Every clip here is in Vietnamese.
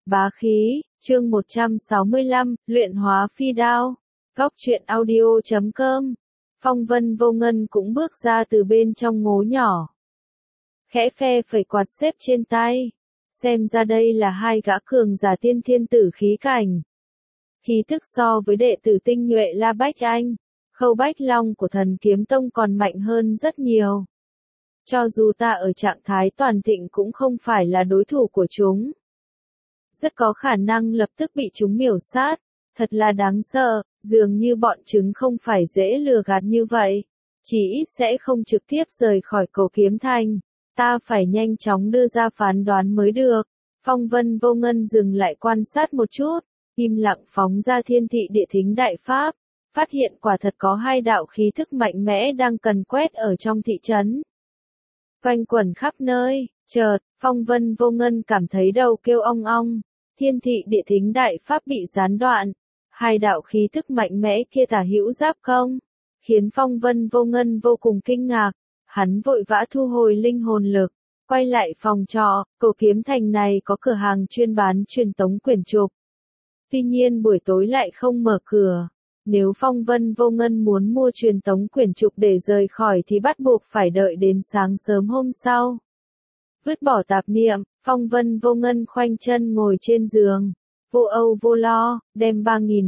Bá khí, chương 165, luyện hóa phi đao. Góc truyện audio.com. Phong Vân Vô Ngân cũng bước ra từ bên trong ngố nhỏ. Khẽ phe phẩy quạt xếp trên tay. Xem ra đây là hai gã cường giả tiên thiên tử khí cảnh. Khí thức so với đệ tử tinh nhuệ La Bách Anh, Khâu Bách Long của Thần Kiếm Tông còn mạnh hơn rất nhiều. Cho dù ta ở trạng thái toàn thịnh cũng không phải là đối thủ của chúng. Rất có khả năng lập tức bị chúng miểu sát. Thật là đáng sợ, dường như bọn chúng không phải dễ lừa gạt như vậy. Chỉ ít sẽ không trực tiếp rời khỏi Cổ Kiếm Thành. Ta phải nhanh chóng đưa ra phán đoán mới được. Phong Vân Vô Ngân dừng lại quan sát một chút, im lặng phóng ra Thiên Thị Địa Thính Đại Pháp. Phát hiện quả thật có hai đạo khí thức mạnh mẽ đang cần quét ở trong thị trấn. Quanh quẩn khắp nơi, chợt, Phong Vân Vô Ngân cảm thấy đầu kêu ong ong. Thiên Thị Địa Thính Đại Pháp bị gián đoạn. Hai đạo khí thức mạnh mẽ kia tả hữu giáp công, khiến Phong Vân Vô Ngân vô cùng kinh ngạc. Hắn vội vã thu hồi linh hồn lực, quay lại phòng trọ. Cổ Kiếm Thành này có cửa hàng chuyên bán truyền tống quyển trục. Tuy nhiên buổi tối lại không mở cửa. Nếu Phong Vân Vô Ngân muốn mua truyền tống quyển trục để rời khỏi thì bắt buộc phải đợi đến sáng sớm hôm sau. Vứt bỏ tạp niệm, Phong Vân Vô Ngân khoanh chân ngồi trên giường. Vô âu vô lo, đem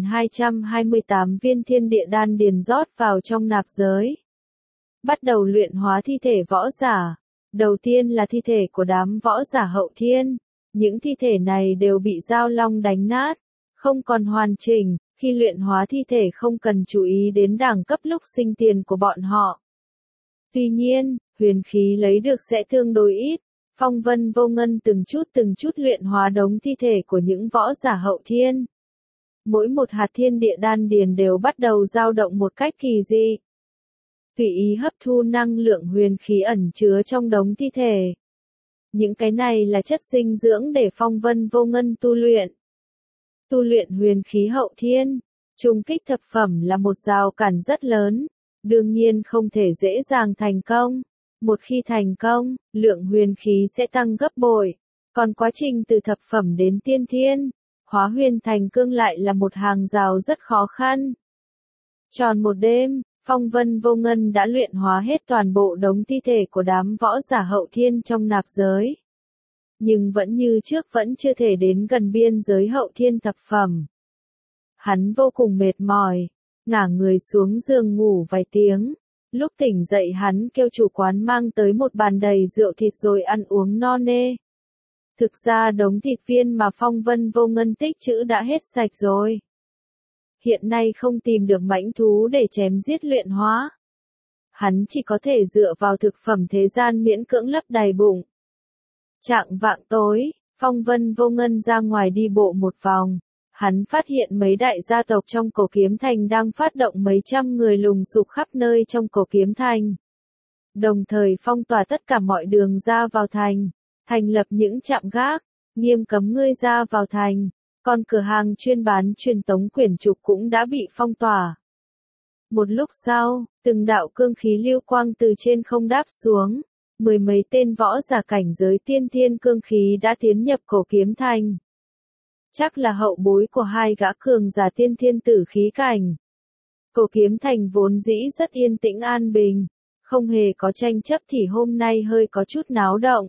3.228 viên thiên địa đan điền rót vào trong nạp giới. Bắt đầu luyện hóa thi thể võ giả. Đầu tiên là thi thể của đám võ giả hậu thiên. Những thi thể này đều bị Giao Long đánh nát, không còn hoàn chỉnh. Khi luyện hóa thi thể không cần chú ý đến đẳng cấp lúc sinh tiền của bọn họ. Tuy nhiên, huyền khí lấy được sẽ tương đối ít. Phong Vân Vô Ngân từng chút luyện hóa đống thi thể của những võ giả hậu thiên. Mỗi một hạt thiên địa đan điền đều bắt đầu dao động một cách kỳ dị. Tùy ý hấp thu năng lượng huyền khí ẩn chứa trong đống thi thể. Những cái này là chất dinh dưỡng để Phong Vân Vô Ngân tu luyện. Tu luyện huyền khí hậu thiên, trùng kích thập phẩm là một rào cản rất lớn, đương nhiên không thể dễ dàng thành công. Một khi thành công, lượng huyền khí sẽ tăng gấp bội, còn quá trình từ thập phẩm đến tiên thiên, hóa huyền thành cương lại là một hàng rào rất khó khăn. Tròn một đêm, Phong Vân Vô Ngân đã luyện hóa hết toàn bộ đống thi thể của đám võ giả hậu thiên trong nạp giới. Nhưng vẫn như trước vẫn chưa thể đến gần biên giới hậu thiên thập phẩm. Hắn vô cùng mệt mỏi, ngả người xuống giường ngủ vài tiếng. Lúc tỉnh dậy hắn kêu chủ quán mang tới một bàn đầy rượu thịt rồi ăn uống no nê. Thực ra đống thịt viên mà Phong Vân Vô Ngân tích trữ đã hết sạch rồi. Hiện nay không tìm được mãnh thú để chém giết luyện hóa. Hắn chỉ có thể dựa vào thực phẩm thế gian miễn cưỡng lấp đầy bụng. Chạng vạng tối, Phong Vân Vô Ngân ra ngoài đi bộ một vòng. Hắn phát hiện mấy đại gia tộc trong Cổ Kiếm Thành đang phát động mấy trăm người lùng sục khắp nơi trong Cổ Kiếm Thành. Đồng thời phong tỏa tất cả mọi đường ra vào thành, thành lập những trạm gác, nghiêm cấm người ra vào thành. Còn cửa hàng chuyên bán truyền tống quyển trục cũng đã bị phong tỏa. Một lúc sau, từng đạo cương khí lưu quang từ trên không đáp xuống. Mười mấy tên võ giả cảnh giới tiên thiên cương khí đã tiến nhập Cổ Kiếm Thành. Chắc là hậu bối của hai gã cường giả tiên thiên tử khí cảnh. Cổ Kiếm Thành vốn dĩ rất yên tĩnh an bình, không hề có tranh chấp thì hôm nay hơi có chút náo động.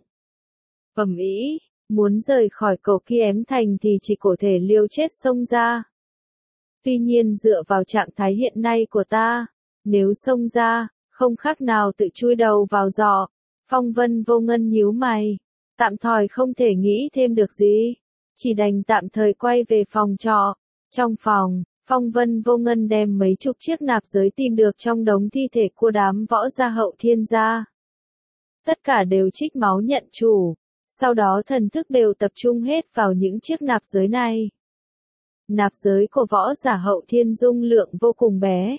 Ầm ĩ, muốn rời khỏi Cổ Kiếm Thành thì chỉ có thể liều chết xông ra. Tuy nhiên dựa vào trạng thái hiện nay của ta, nếu xông ra, không khác nào tự chui đầu vào giỏ. Phong Vân Vô Ngân nhíu mày, tạm thời không thể nghĩ thêm được gì, chỉ đành tạm thời quay về phòng trọ. Trong phòng, Phong Vân Vô Ngân đem mấy chục chiếc nạp giới tìm được trong đống thi thể của đám võ gia hậu thiên ra. Tất cả đều trích máu nhận chủ, sau đó thần thức đều tập trung hết vào những chiếc nạp giới này. Nạp giới của võ giả hậu thiên dung lượng vô cùng bé.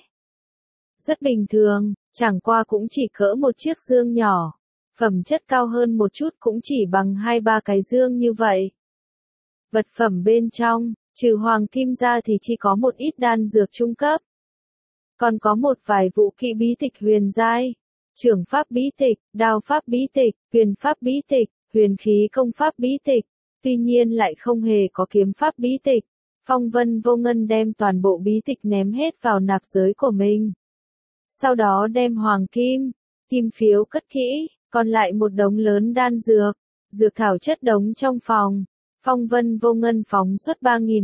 Rất bình thường, chẳng qua cũng chỉ cỡ một chiếc dương nhỏ. Phẩm chất cao hơn một chút cũng chỉ bằng 2-3 cái dương như vậy. Vật phẩm bên trong, trừ hoàng kim ra thì chỉ có một ít đan dược trung cấp. Còn có một vài vũ kỹ bí tịch huyền giai, trưởng pháp bí tịch, đao pháp bí tịch, huyền pháp bí tịch, huyền khí công pháp bí tịch, Tuy nhiên lại không hề có kiếm pháp bí tịch. Phong Vân Vô Ngân đem toàn bộ bí tịch ném hết vào nạp giới của mình. Sau đó đem hoàng kim phiếu cất kỹ, còn lại một đống lớn đan dược, dược thảo chất đống trong phòng. Phong Vân Vô Ngân phóng xuất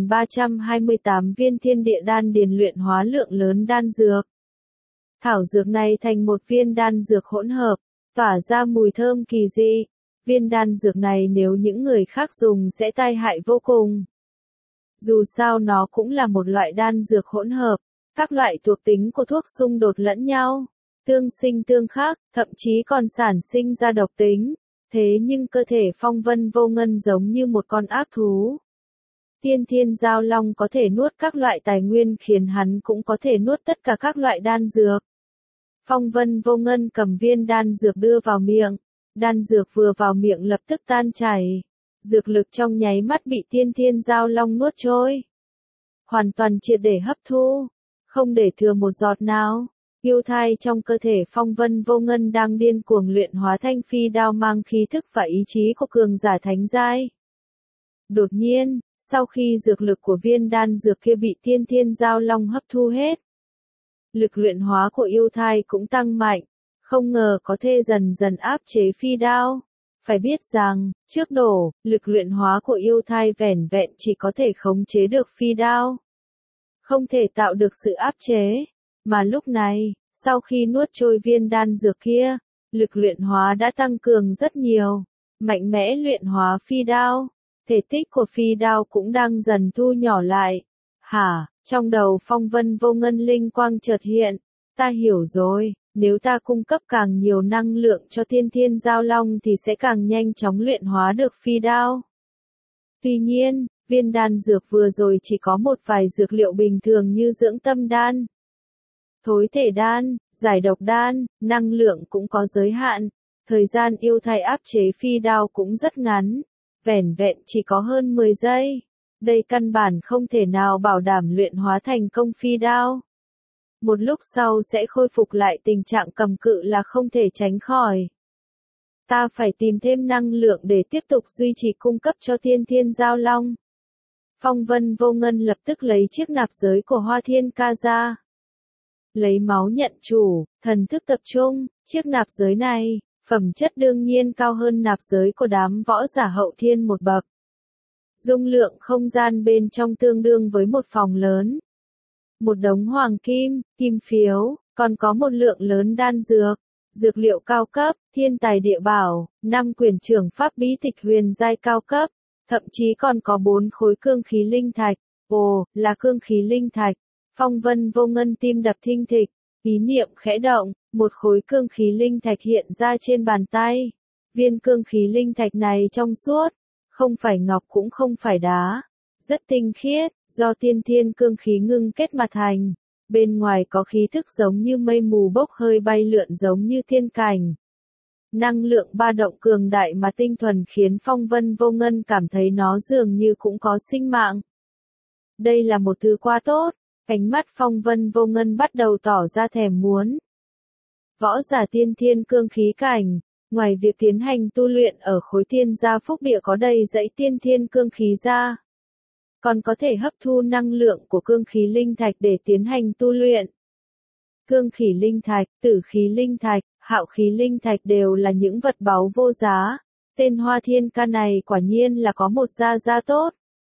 3.328 viên thiên địa đan điền luyện hóa lượng lớn đan dược. Thảo dược này thành một viên đan dược hỗn hợp, tỏa ra mùi thơm kỳ dị. Viên đan dược này nếu những người khác dùng sẽ tai hại vô cùng. Dù sao nó cũng là một loại đan dược hỗn hợp, các loại thuộc tính của thuốc xung đột lẫn nhau, tương sinh tương khắc, thậm chí còn sản sinh ra độc tính. Thế nhưng cơ thể Phong Vân Vô Ngân giống như một con ác thú. Tiên Thiên Giao Long có thể nuốt các loại tài nguyên khiến hắn cũng có thể nuốt tất cả các loại đan dược. Phong Vân Vô Ngân cầm viên đan dược đưa vào miệng, đan dược vừa vào miệng lập tức tan chảy. Dược lực trong nháy mắt bị Tiên Thiên Giao Long nuốt trôi. Hoàn toàn triệt để hấp thu, không để thừa một giọt nào. Yêu thai trong cơ thể Phong Vân Vô Ngân đang điên cuồng luyện hóa thanh phi đao mang khí thức và ý chí của cường giả thánh giai. Đột nhiên, sau khi dược lực của viên đan dược kia bị Tiên Thiên Giao Long hấp thu hết, lực luyện hóa của yêu thai cũng tăng mạnh, không ngờ có thể dần dần áp chế phi đao. Phải biết rằng, trước đổ, lực luyện hóa của yêu thai vẻn vẹn chỉ có thể khống chế được phi đao, không thể tạo được sự áp chế. Mà lúc này, sau khi nuốt trôi viên đan dược kia, lực luyện hóa đã tăng cường rất nhiều, mạnh mẽ luyện hóa phi đao, thể tích của phi đao cũng đang dần thu nhỏ lại. Hả, trong đầu Phong Vân Vô Ngân linh quang chợt hiện, ta hiểu rồi, nếu ta cung cấp càng nhiều năng lượng cho Tiên Thiên Giao Long thì sẽ càng nhanh chóng luyện hóa được phi đao. Tuy nhiên, viên đan dược vừa rồi chỉ có một vài dược liệu bình thường như dưỡng tâm đan, thối thể đan, giải độc đan, năng lượng cũng có giới hạn. Thời gian yêu thai áp chế phi đao cũng rất ngắn, vẻn vẹn chỉ có hơn 10 giây. Đây căn bản không thể nào bảo đảm luyện hóa thành công phi đao. Một lúc sau sẽ khôi phục lại tình trạng cầm cự là không thể tránh khỏi. Ta phải tìm thêm năng lượng để tiếp tục duy trì cung cấp cho Tiên Thiên Giao Long. Phong Vân Vô Ngân lập tức lấy chiếc nạp giới của Hoa Thiên Ca ra. Lấy máu nhận chủ, thần thức tập trung, chiếc nạp giới này, phẩm chất đương nhiên cao hơn nạp giới của đám võ giả hậu thiên một bậc. Dung lượng không gian bên trong tương đương với một phòng lớn. Một đống hoàng kim phiếu, còn có một lượng lớn đan dược, dược liệu cao cấp, thiên tài địa bảo, 5 quyển trưởng pháp bí tịch huyền giai cao cấp, thậm chí còn có 4 khối cương khí linh thạch. Ồ, là cương khí linh thạch. Phong Vân Vô Ngân tim đập thình thịch, ý niệm khẽ động, một khối cương khí linh thạch hiện ra trên bàn tay. Viên cương khí linh thạch này trong suốt, không phải ngọc cũng không phải đá, rất tinh khiết, do tiên thiên cương khí ngưng kết mà thành. Bên ngoài có khí thức giống như mây mù bốc hơi bay lượn giống như thiên cảnh. Năng lượng ba động cường đại mà tinh thuần khiến Phong Vân Vô Ngân cảm thấy nó dường như cũng có sinh mạng. Đây là một thứ quá tốt. Ánh mắt Phong Vân Vô Ngân bắt đầu tỏ ra thèm muốn. Võ giả tiên thiên cương khí cảnh, ngoài việc tiến hành tu luyện ở khối tiên gia phúc địa có đầy dãy tiên thiên cương khí ra, còn có thể hấp thu năng lượng của cương khí linh thạch để tiến hành tu luyện. Cương khí linh thạch, tử khí linh thạch, hạo khí linh thạch đều là những vật báu vô giá. Tên Hoa Thiên Ca này quả nhiên là có một gia tốt.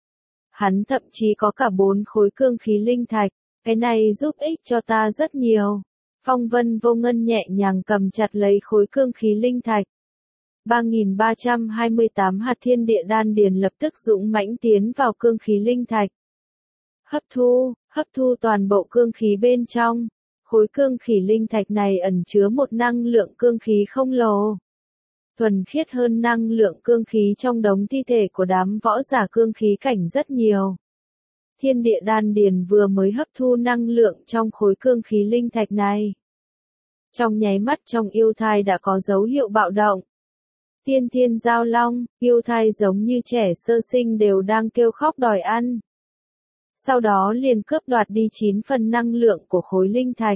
Hắn thậm chí có cả 4 khối cương khí linh thạch, cái này giúp ích cho ta rất nhiều. Phong Vân Vô Ngân nhẹ nhàng cầm chặt lấy khối cương khí linh thạch. 3.328 hạt thiên địa đan điền lập tức dũng mãnh tiến vào cương khí linh thạch. Hấp thu toàn bộ cương khí bên trong. Khối cương khí linh thạch này ẩn chứa một năng lượng cương khí không lồ, thuần khiết hơn năng lượng cương khí trong đống thi thể của đám võ giả cương khí cảnh rất nhiều. Thiên địa đan điền vừa mới hấp thu năng lượng trong khối cương khí linh thạch này. Trong nháy mắt trong yêu thai đã có dấu hiệu bạo động. Tiên Thiên Giao Long, yêu thai giống như trẻ sơ sinh đều đang kêu khóc đòi ăn. Sau đó liền cướp đoạt đi 9 phần năng lượng của khối linh thạch.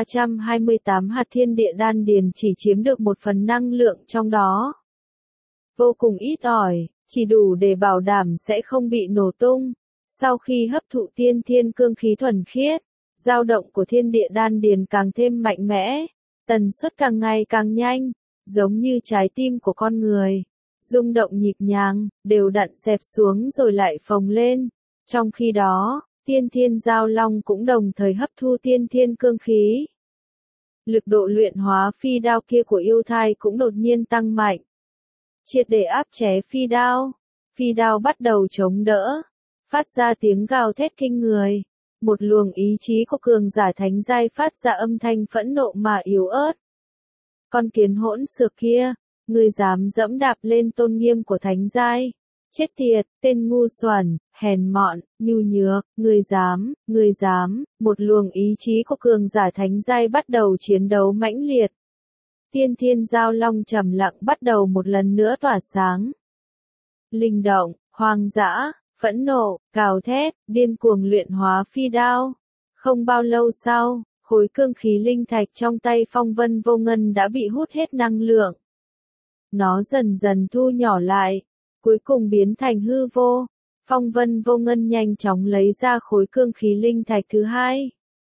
3.328 hạt thiên địa đan điền chỉ chiếm được 1 phần năng lượng trong đó. vô cùng ít ỏi, chỉ đủ để bảo đảm sẽ không bị nổ tung. Sau khi hấp thụ tiên thiên cương khí thuần khiết, dao động của thiên địa đan điền càng thêm mạnh mẽ, tần suất càng ngày càng nhanh, giống như trái tim của con người, rung động nhịp nhàng, đều đặn xẹp xuống rồi lại phồng lên. Trong khi đó, tiên thiên giao long cũng đồng thời hấp thu tiên thiên cương khí. Lực độ luyện hóa phi đao kia của yêu thai cũng đột nhiên tăng mạnh, triệt để áp chế phi đao. Phi đao bắt đầu chống đỡ, phát ra tiếng gào thét kinh người. Một luồng ý chí của cường giả thánh giai phát ra âm thanh phẫn nộ mà yếu ớt. Con kiến hỗn xược kia, ngươi dám dẫm đạp lên tôn nghiêm của thánh giai. Chết tiệt, tên ngu xuẩn, hèn mọn, nhu nhược, ngươi dám, một luồng ý chí của cường giả thánh giai bắt đầu chiến đấu mãnh liệt. Tiên thiên giao long trầm lặng bắt đầu một lần nữa tỏa sáng. Linh động, hoang dã, phẫn nộ, gào thét, điên cuồng luyện hóa phi đao. Không bao lâu sau, khối cương khí linh thạch trong tay Phong Vân Vô Ngân đã bị hút hết năng lượng. Nó dần dần thu nhỏ lại, cuối cùng biến thành hư vô. Phong Vân Vô Ngân nhanh chóng lấy ra khối cương khí linh thạch thứ hai.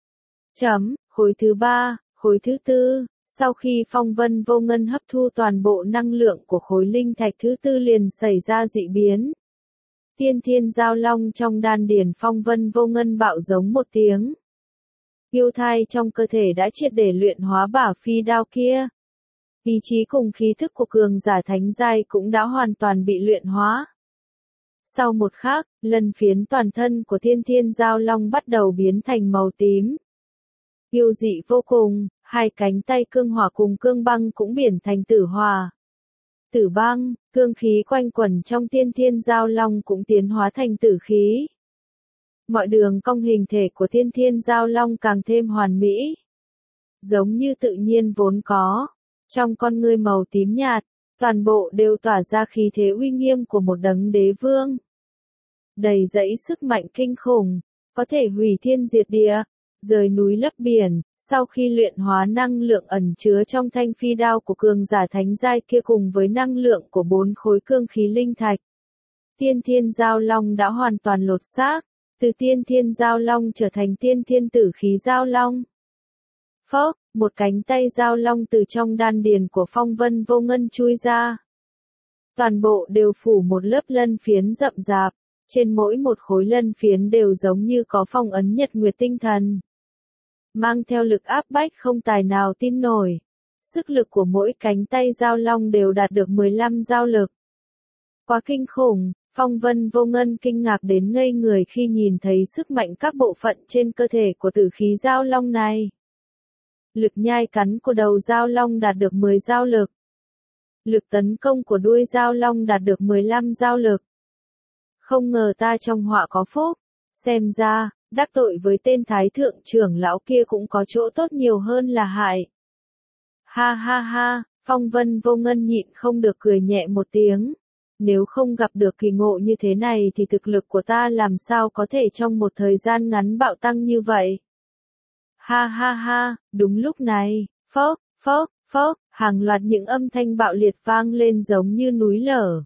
Khối thứ ba, khối thứ tư. Sau khi Phong Vân Vô Ngân hấp thu toàn bộ năng lượng của khối linh thạch thứ tư liền xảy ra dị biến. Tiên thiên giao long trong đan điền Phong Vân Vô Ngân bạo giống một tiếng. Yêu thai trong cơ thể đã triệt để luyện hóa bả phi đao kia. Ý chí cùng khí thức của cường giả thánh giai cũng đã hoàn toàn bị luyện hóa. Sau một khắc, lần phiến toàn thân của tiên thiên giao long bắt đầu biến thành màu tím. Yêu dị vô cùng, hai cánh tay cương hỏa cùng cương băng cũng biến thành tử hỏa. Tử băng, cương khí quanh quẩn trong tiên thiên giao long cũng tiến hóa thành tử khí. Mọi đường cong hình thể của tiên thiên giao long càng thêm hoàn mỹ. Giống như tự nhiên vốn có. Trong con ngươi màu tím nhạt, toàn bộ đều tỏa ra khí thế uy nghiêm của một đấng đế vương. Đầy dẫy sức mạnh kinh khủng, có thể hủy thiên diệt địa, rời núi lấp biển. Sau khi luyện hóa năng lượng ẩn chứa trong thanh phi đao của cường giả thánh giai kia cùng với năng lượng của 4 khối cương khí linh thạch, tiên thiên giao long đã hoàn toàn lột xác, từ tiên thiên giao long trở thành tiên thiên tử khí giao long. Phốc, một cánh tay giao long từ trong đan điền của Phong Vân Vô Ngân chui ra. Toàn bộ đều phủ một lớp lân phiến rậm rạp, trên mỗi một khối lân phiến đều giống như có phong ấn nhật nguyệt tinh thần. Mang theo lực áp bách không tài nào tin nổi. Sức lực của mỗi cánh tay giao long đều đạt được 15 giao lực. Quá kinh khủng, Phong Vân Vô Ngân kinh ngạc đến ngây người khi nhìn thấy sức mạnh các bộ phận trên cơ thể của tử khí giao long này. Lực nhai cắn của đầu giao long đạt được 10 giao lực. Lực tấn công của đuôi giao long đạt được 15 giao lực. Không ngờ ta trong họa có phúc, xem ra, đắc tội với tên thái thượng trưởng lão kia cũng có chỗ tốt nhiều hơn là hại. Ha ha ha, Phong Vân Vô Ngân nhịn không được cười nhẹ một tiếng. Nếu không gặp được kỳ ngộ như thế này thì thực lực của ta làm sao có thể trong một thời gian ngắn bạo tăng như vậy. Ha ha ha, đúng lúc này, phốc, phốc, phốc, hàng loạt những âm thanh bạo liệt vang lên giống như núi lở.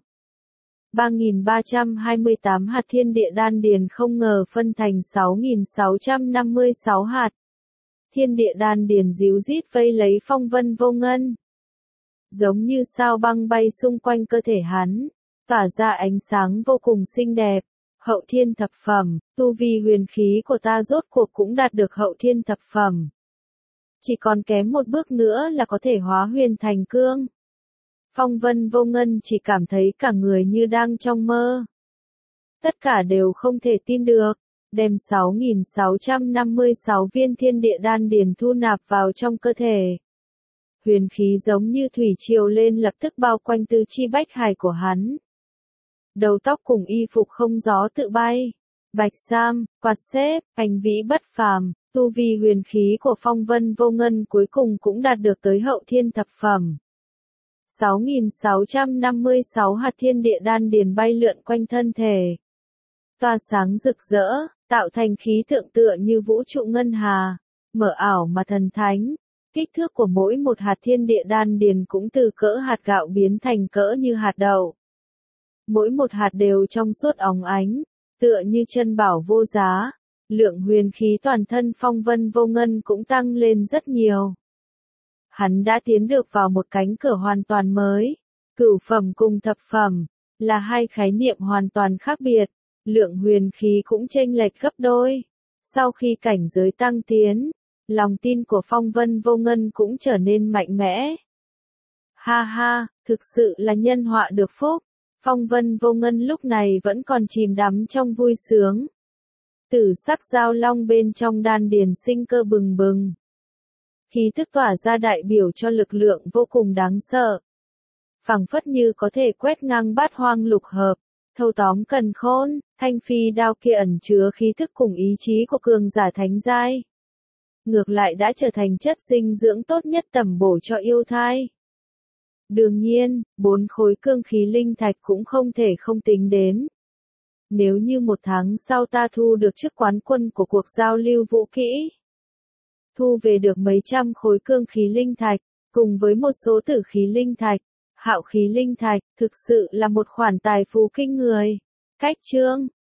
3.328 hạt thiên địa đan điền không ngờ phân thành 6.656 hạt. Thiên địa đan điền díu dít vây lấy Phong Vân Vô Ngân. Giống như sao băng bay xung quanh cơ thể hắn, tỏa ra ánh sáng vô cùng xinh đẹp. Hậu thiên thập phẩm, tu vi huyền khí của ta rốt cuộc cũng đạt được hậu thiên thập phẩm. Chỉ còn kém một bước nữa là có thể hóa huyền thành cương. Phong Vân Vô Ngân chỉ cảm thấy cả người như đang trong mơ. Tất cả đều không thể tin được, đem 6.656 viên thiên địa đan điền thu nạp vào trong cơ thể. Huyền khí giống như thủy triều lên lập tức bao quanh tứ chi bách hải của hắn. Đầu tóc cùng y phục không gió tự bay. Bạch sam, quạt xếp, hành vĩ bất phàm, tu vi huyền khí của Phong Vân Vô Ngân cuối cùng cũng đạt được tới hậu thiên thập phẩm. 6.656 hạt thiên địa đan điền bay lượn quanh thân thể. Tỏa sáng rực rỡ, tạo thành khí tượng tựa như vũ trụ ngân hà, mở ảo mà thần thánh. Kích thước của mỗi một hạt thiên địa đan điền cũng từ cỡ hạt gạo biến thành cỡ như hạt đậu. Mỗi một hạt đều trong suốt óng ánh, tựa như chân bảo vô giá. Lượng huyền khí toàn thân Phong Vân Vô Ngân cũng tăng lên rất nhiều. Hắn đã tiến được vào một cánh cửa hoàn toàn mới. Cửu phẩm cùng thập phẩm là hai khái niệm hoàn toàn khác biệt, lượng huyền khí cũng chênh lệch gấp đôi. Sau khi cảnh giới tăng tiến, lòng tin của Phong Vân Vô Ngân cũng trở nên mạnh mẽ. Ha ha, thực sự là nhân họa được phúc. Phong Vân Vô Ngân lúc này vẫn còn chìm đắm trong vui sướng. Tử sắc giao long bên trong đan điền sinh cơ bừng bừng. Khí tức tỏa ra đại biểu cho lực lượng vô cùng đáng sợ. Phảng phất như có thể quét ngang bát hoang lục hợp, thâu tóm càn khôn. Thanh phi đao kia ẩn chứa khí thức cùng ý chí của cường giả thánh giai. Ngược lại đã trở thành chất dinh dưỡng tốt nhất tẩm bổ cho yêu thai. Đương nhiên, 4 khối cương khí linh thạch cũng không thể không tính đến. Nếu như 1 tháng sau ta thu được chức quán quân của cuộc giao lưu vũ kỹ, thu về được mấy trăm khối cương khí linh thạch, cùng với một số tử khí linh thạch, hạo khí linh thạch, thực sự là một khoản tài phú kinh người. Cách chương